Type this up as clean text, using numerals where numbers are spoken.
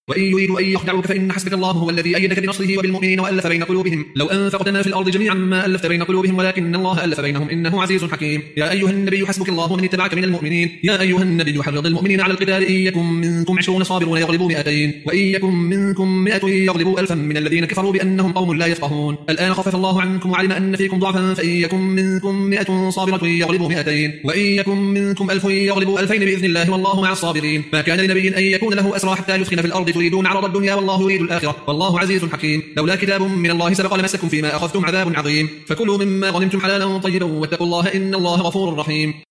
وإن يريدوا أن يخدعوك فإن حسبك الله هو الذي أيدك بنصره وبالمؤمنين وألف بين قلوبهم لو أنفقت ما في الأرض جميعا ما ألفت بين قلوبهم ولكن الله ألف بينهم إنه عزيز حكيم. يا أيها النبي حسبك الله ومن اتبعك من المؤمنين. يا أيها النبي حرض المؤمنين على القتال إن يكن منكم 20 صابرون يغلبوا 200 وإن يكن منكم 100 يغلبوا 1000 من الذين كفروا بأنهم قوم لا يفقهون. الآن خفف الله عنكم وعلم أن فيكم ضعفا فإن يكن منكم 100 صابرة يغلبوا 200 وإن يكن منكم 1000 يغلبوا 2000 بإذن الله والله مع الصابرين. ما كان لنبي أن يكون له أسرى حتى يثخن في الأرض تريدون عرض الدنيا والله يريد الآخرة والله عزيز حكيم. لولا كتاب من الله سبق لمسكم فيما أخذتم عذاب عظيم فكلوا مما غنمتم حلالا طيبا واتقوا الله إن الله غفور رحيم.